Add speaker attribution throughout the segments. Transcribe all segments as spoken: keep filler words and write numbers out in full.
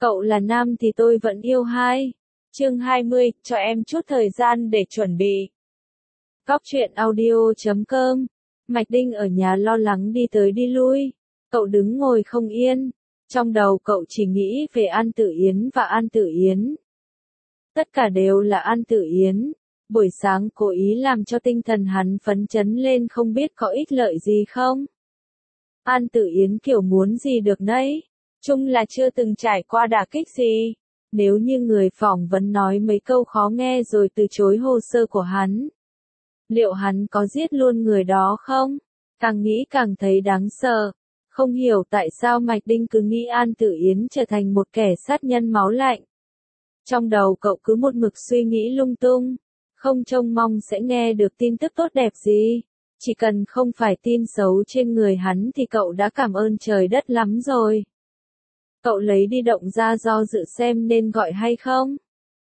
Speaker 1: Cậu là nam thì tôi vẫn yêu hai. Chương hai mươi, cho em chút thời gian để chuẩn bị. Cóc truyện audio chấm com. Mạch Đinh ở nhà lo lắng đi tới đi lui. Cậu đứng ngồi không yên. Trong đầu cậu chỉ nghĩ về An Tử Yến và An Tử Yến. Tất cả đều là An Tử Yến. Buổi sáng cố ý làm cho tinh thần hắn phấn chấn lên, không biết có ích lợi gì không. An Tử Yến kiểu muốn gì được nấy. Chung là chưa từng trải qua đả kích gì. Nếu như người phỏng vấn nói mấy câu khó nghe rồi từ chối hồ sơ của hắn, liệu hắn có giết luôn người đó không? Càng nghĩ càng thấy đáng sợ. Không hiểu tại sao Mạch Đinh cứ nghĩ An Tử Yến trở thành một kẻ sát nhân máu lạnh. Trong đầu cậu cứ một mực suy nghĩ lung tung. Không trông mong sẽ nghe được tin tức tốt đẹp gì. Chỉ cần không phải tin xấu trên người hắn thì cậu đã cảm ơn trời đất lắm rồi. Cậu lấy di động ra do dự xem nên gọi hay không.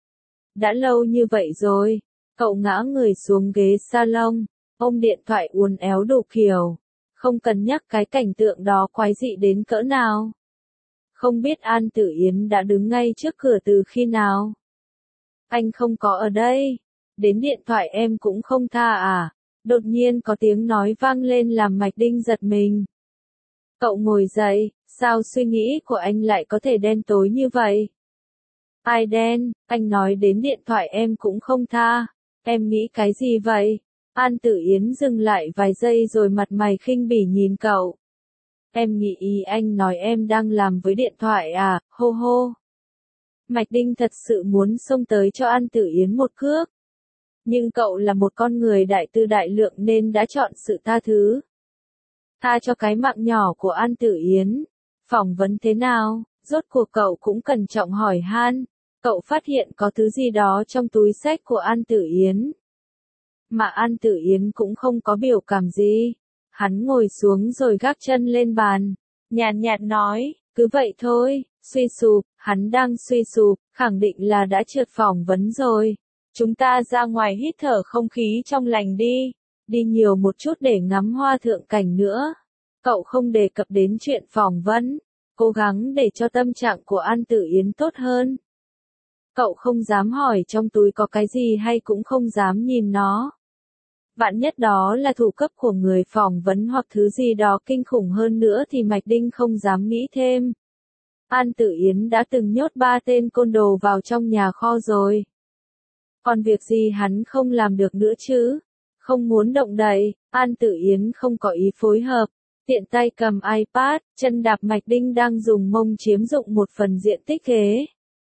Speaker 1: Đã lâu như vậy rồi. Cậu ngã người xuống ghế salon, ôm điện thoại uốn éo đủ kiểu. Không cần nhắc cái cảnh tượng đó quái dị đến cỡ nào. Không biết An Tử Yến đã đứng ngay trước cửa từ khi nào. Anh không có ở đây. Đến điện thoại em cũng không tha à. Đột nhiên có tiếng nói vang lên làm Mạch Đinh giật mình. Cậu ngồi dậy, sao suy nghĩ của anh lại có thể đen tối như vậy? Ai đen, anh nói đến điện thoại em cũng không tha. Em nghĩ cái gì vậy? An Tử Yến dừng lại vài giây rồi mặt mày khinh bỉ nhìn cậu. Em nghĩ ý anh nói em đang làm với điện thoại à, hô hô. Mạch Đinh thật sự muốn xông tới cho An Tử Yến một cước. Nhưng cậu là một con người đại tư đại lượng nên đã chọn sự tha thứ. Tha cho cái mạng nhỏ của An Tử Yến. Phỏng vấn thế nào, rốt cuộc cậu cũng cẩn trọng hỏi han. Cậu phát hiện có thứ gì đó trong túi xách của An Tử Yến. Mà An Tử Yến cũng không có biểu cảm gì. Hắn ngồi xuống rồi gác chân lên bàn. Nhàn nhạt nói, cứ vậy thôi, suy sụp, hắn đang suy sụp, khẳng định là đã trượt phỏng vấn rồi. Chúng ta ra ngoài hít thở không khí trong lành đi. Đi nhiều một chút để ngắm hoa thượng cảnh nữa. Cậu không đề cập đến chuyện phỏng vấn. Cố gắng để cho tâm trạng của An Tử Yến tốt hơn. Cậu không dám hỏi trong túi có cái gì hay cũng không dám nhìn nó. Vạn nhất đó là thủ cấp của người phỏng vấn hoặc thứ gì đó kinh khủng hơn nữa thì Mạch Đinh không dám nghĩ thêm. An Tử Yến đã từng nhốt ba tên côn đồ vào trong nhà kho rồi. Còn việc gì hắn không làm được nữa chứ? Không muốn động đậy, An Tử Yến không có ý phối hợp. Tiện tay cầm iPad, chân đạp Mạch Đinh đang dùng mông chiếm dụng một phần diện tích ghế.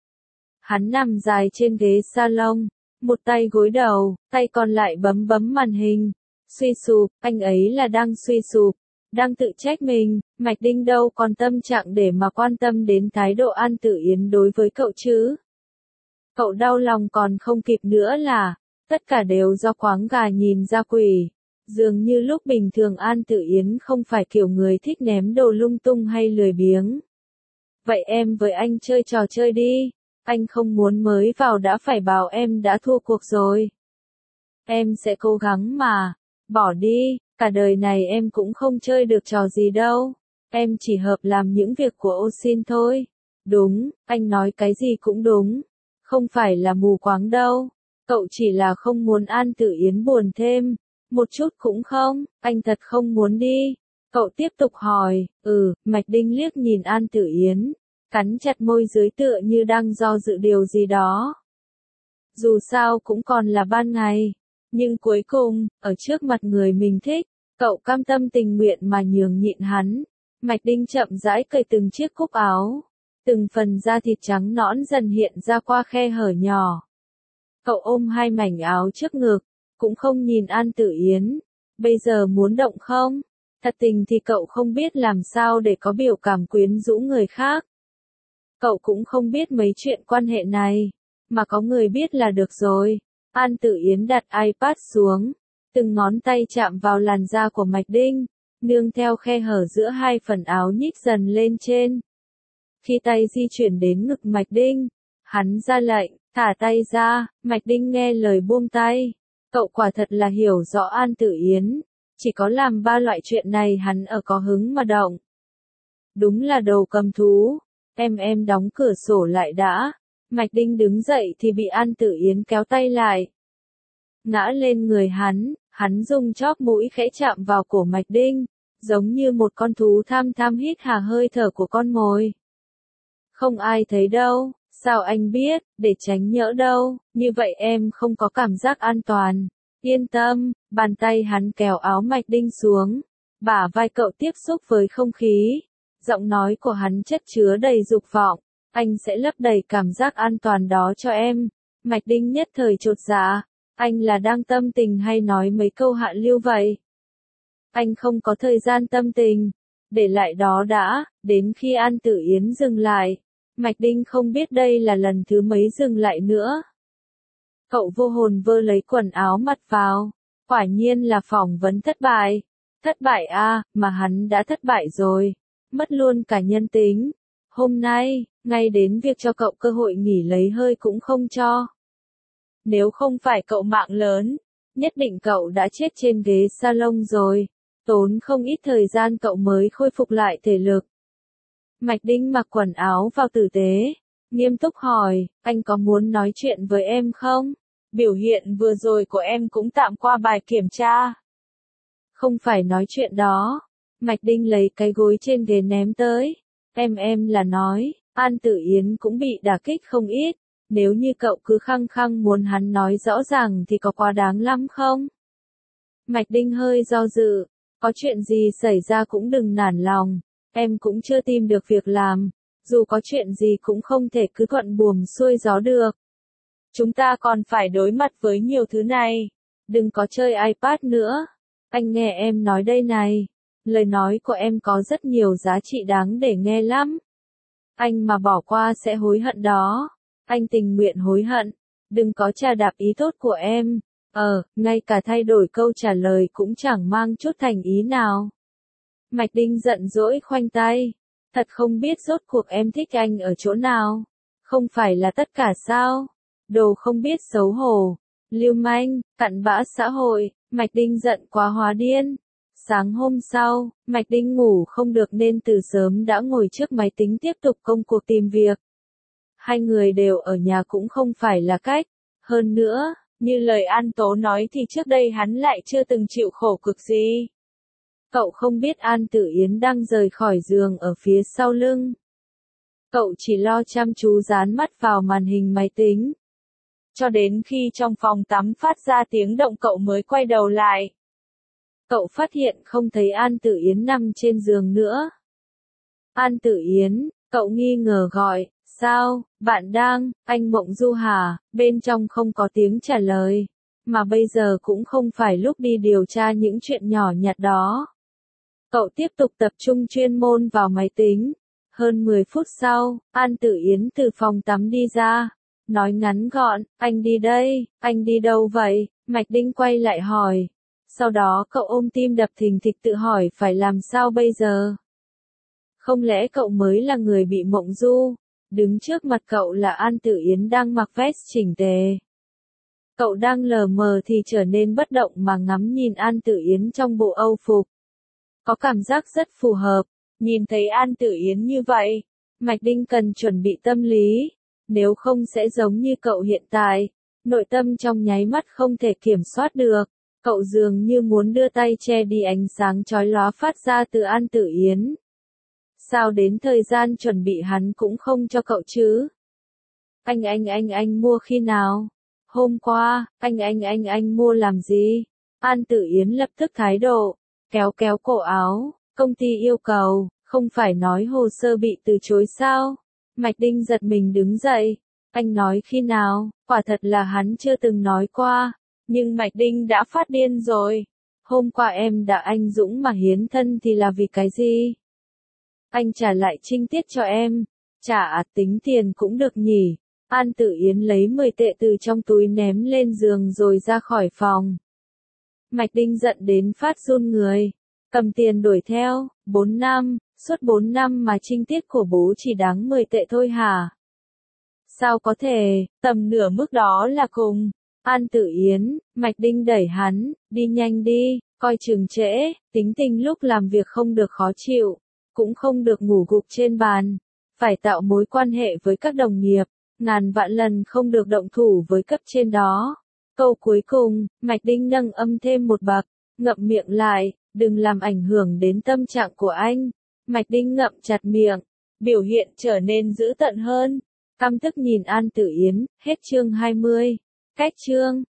Speaker 1: Hắn nằm dài trên ghế salon, một tay gối đầu, tay còn lại bấm bấm màn hình. Suy sụp, anh ấy là đang suy sụp, đang tự trách mình. Mạch Đinh đâu còn tâm trạng để mà quan tâm đến thái độ An Tử Yến đối với cậu chứ. Cậu đau lòng còn không kịp nữa là, tất cả đều do quáng gà nhìn ra quỷ. Dường như lúc bình thường An Tử Yến không phải kiểu người thích ném đồ lung tung hay lười biếng. Vậy em với anh chơi trò chơi đi. Anh không muốn mới vào đã phải bảo em đã thua cuộc rồi. Em sẽ cố gắng mà. Bỏ đi, cả đời này em cũng không chơi được trò gì đâu. Em chỉ hợp làm những việc của ô xin thôi. Đúng, anh nói cái gì cũng đúng. Không phải là mù quáng đâu. Cậu chỉ là không muốn An Tử Yến buồn thêm. Một chút cũng không, anh thật không muốn đi. Cậu tiếp tục hỏi, ừ, Mạch Đinh liếc nhìn An Tử Yến. Cắn chặt môi dưới tựa như đang do dự điều gì đó. Dù sao cũng còn là ban ngày. Nhưng cuối cùng, ở trước mặt người mình thích, cậu cam tâm tình nguyện mà nhường nhịn hắn. Mạch Đinh chậm rãi cởi từng chiếc cúc áo. Từng phần da thịt trắng nõn dần hiện ra qua khe hở nhỏ. Cậu ôm hai mảnh áo trước ngực, cũng không nhìn An Tử Yến. Bây giờ muốn động không? Thật tình thì cậu không biết làm sao để có biểu cảm quyến rũ người khác. Cậu cũng không biết mấy chuyện quan hệ này, mà có người biết là được rồi. An Tử Yến đặt iPad xuống, từng ngón tay chạm vào làn da của Mạch Đinh, nương theo khe hở giữa hai phần áo nhích dần lên trên. Khi tay di chuyển đến ngực Mạch Đinh, hắn ra lệnh, thả tay ra. Mạch Đinh nghe lời buông tay. Cậu quả thật là hiểu rõ An Tử Yến. Chỉ có làm ba loại chuyện này hắn ở có hứng mà động. Đúng là đồ cầm thú. Em em đóng cửa sổ lại đã. Mạch Đinh đứng dậy thì bị An Tử Yến kéo tay lại. Ngã lên người hắn, hắn dùng chóp mũi khẽ chạm vào cổ Mạch Đinh, giống như một con thú tham tham hít hà hơi thở của con mồi. Không ai thấy đâu, sao anh biết, để tránh nhỡ đâu, như vậy em không có cảm giác an toàn. Yên tâm, bàn tay hắn kéo áo Mạch Đinh xuống, bả vai cậu tiếp xúc với không khí. Giọng nói của hắn chất chứa đầy dục vọng, anh sẽ lấp đầy cảm giác an toàn đó cho em. Mạch Đinh nhất thời chột dạ, anh là đang tâm tình hay nói mấy câu hạ lưu vậy? Anh không có thời gian tâm tình, để lại đó đã, đến khi An Tử Yến dừng lại. Mạch Đinh không biết đây là lần thứ mấy dừng lại nữa. Cậu vô hồn vơ lấy quần áo mặc vào, quả nhiên là phỏng vấn thất bại. Thất bại à, mà hắn đã thất bại rồi, mất luôn cả nhân tính. Hôm nay, ngay đến việc cho cậu cơ hội nghỉ lấy hơi cũng không cho. Nếu không phải cậu mạng lớn, nhất định cậu đã chết trên ghế salon rồi, tốn không ít thời gian cậu mới khôi phục lại thể lực. Mạch Đinh mặc quần áo vào tử tế, nghiêm túc hỏi, anh có muốn nói chuyện với em không? Biểu hiện vừa rồi của em cũng tạm qua bài kiểm tra. Không phải nói chuyện đó. Mạch Đinh lấy cái gối trên ghế ném tới. Em em là nói, An Tử Yến cũng bị đả kích không ít. Nếu như cậu cứ khăng khăng muốn hắn nói rõ ràng thì có quá đáng lắm không? Mạch Đinh hơi do dự, có chuyện gì xảy ra cũng đừng nản lòng. Em cũng chưa tìm được việc làm, dù có chuyện gì cũng không thể cứ thuận buồm xuôi gió được. Chúng ta còn phải đối mặt với nhiều thứ này. Đừng có chơi iPad nữa. Anh nghe em nói đây này. Lời nói của em có rất nhiều giá trị đáng để nghe lắm. Anh mà bỏ qua sẽ hối hận đó. Anh tình nguyện hối hận. Đừng có trà đạp ý tốt của em. Ờ, ngay cả thay đổi câu trả lời cũng chẳng mang chút thành ý nào. Mạch Đinh giận dỗi khoanh tay. Thật không biết rốt cuộc em thích anh ở chỗ nào. Không phải là tất cả sao? Đồ không biết xấu hổ. Lưu manh, cặn bã xã hội. Mạch Đinh giận quá hóa điên. Sáng hôm sau, Mạch Đinh ngủ không được nên từ sớm đã ngồi trước máy tính tiếp tục công cuộc tìm việc. Hai người đều ở nhà cũng không phải là cách. Hơn nữa, như lời An Tố nói thì trước đây hắn lại chưa từng chịu khổ cực gì. Cậu không biết An Tử Yến đang rời khỏi giường ở phía sau lưng. Cậu chỉ lo chăm chú dán mắt vào màn hình máy tính. Cho đến khi trong phòng tắm phát ra tiếng động cậu mới quay đầu lại. Cậu phát hiện không thấy An Tử Yến nằm trên giường nữa. An Tử Yến, cậu nghi ngờ gọi, sao, bạn đang, anh Mộng Du hả? Bên trong không có tiếng trả lời. Mà bây giờ cũng không phải lúc đi điều tra những chuyện nhỏ nhặt đó. Cậu tiếp tục tập trung chuyên môn vào máy tính. Hơn mười phút sau, An Tử Yến từ phòng tắm đi ra. Nói ngắn gọn, anh đi đây, anh đi đâu vậy? Mạch Đinh quay lại hỏi. Sau đó cậu ôm tim đập thình thịch tự hỏi phải làm sao bây giờ? Không lẽ cậu mới là người bị Mộng Du? Đứng trước mặt cậu là An Tử Yến đang mặc vest chỉnh tề. Cậu đang lờ mờ thì trở nên bất động mà ngắm nhìn An Tử Yến trong bộ âu phục. Có cảm giác rất phù hợp. Nhìn thấy An Tử Yến như vậy, Mạch Đinh cần chuẩn bị tâm lý. Nếu không sẽ giống như cậu hiện tại. Nội tâm trong nháy mắt không thể kiểm soát được. Cậu dường như muốn đưa tay che đi ánh sáng chói lóa phát ra từ An Tử Yến. Sao đến thời gian chuẩn bị hắn cũng không cho cậu chứ? Anh anh anh anh mua khi nào? Hôm qua, anh anh anh anh mua làm gì? An Tử Yến lập tức thái độ, kéo kéo cổ áo, công ty yêu cầu, không phải nói hồ sơ bị từ chối sao? Mạch Đinh giật mình đứng dậy, anh nói khi nào? Quả thật là hắn chưa từng nói qua, nhưng Mạch Đinh đã phát điên rồi. Hôm qua em đã anh dũng mà hiến thân thì là vì cái gì? Anh trả lại trinh tiết cho em. Trả tính tiền cũng được nhỉ. An Tử Yến lấy mười tệ từ trong túi ném lên giường rồi ra khỏi phòng. Mạch Đinh giận đến phát run người. Cầm tiền đuổi theo. Bốn năm, suốt bốn năm mà trinh tiết của bố chỉ đáng mười tệ thôi hả? Sao có thể, tầm nửa mức đó là cùng. An Tử Yến, Mạch Đinh đẩy hắn, đi nhanh đi, coi chừng trễ, tính tình lúc làm việc không được khó chịu, cũng không được ngủ gục trên bàn. phải tạo mối quan hệ với các đồng nghiệp, ngàn vạn lần không được động thủ với cấp trên đó. Câu cuối cùng, Mạch Đinh nâng âm thêm một bậc, ngậm miệng lại, đừng làm ảnh hưởng đến tâm trạng của anh. Mạch Đinh ngậm chặt miệng, biểu hiện trở nên dữ tợn hơn, căm tức nhìn An Tử Yến. Hết chương hai mươi. Cách chương